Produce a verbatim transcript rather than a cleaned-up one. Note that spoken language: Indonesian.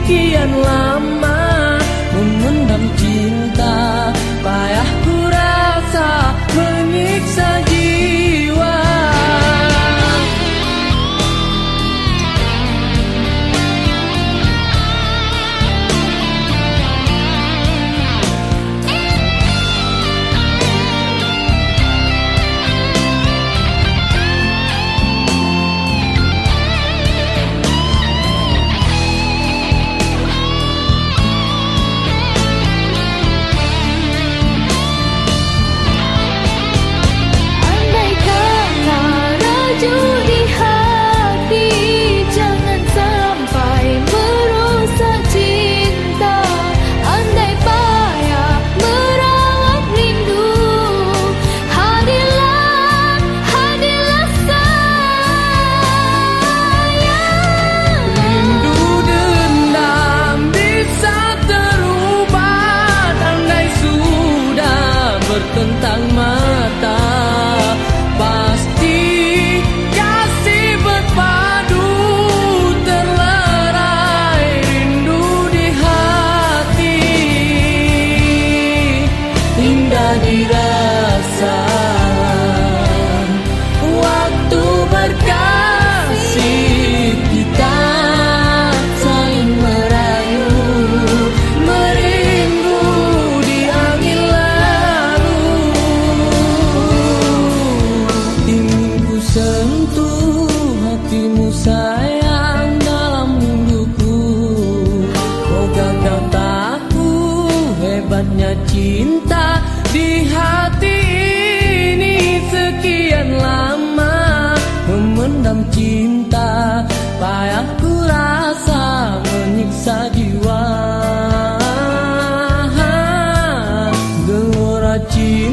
sekian lama memendam cinta, payah ku rasa menyiksa jiwa. Tentang mata, pasti kasih berpadu terlerai rindu di hati. Indah dirasa waktu berkasih, kita saling merayu, merindu di angin lalu. Sentuh hatimu sayang dalam rinduku, moga kau tahu hebatnya cinta di hati ini. Sekian lama memendam cinta, payah ku rasa menyiksa jiwa. Gelora cinta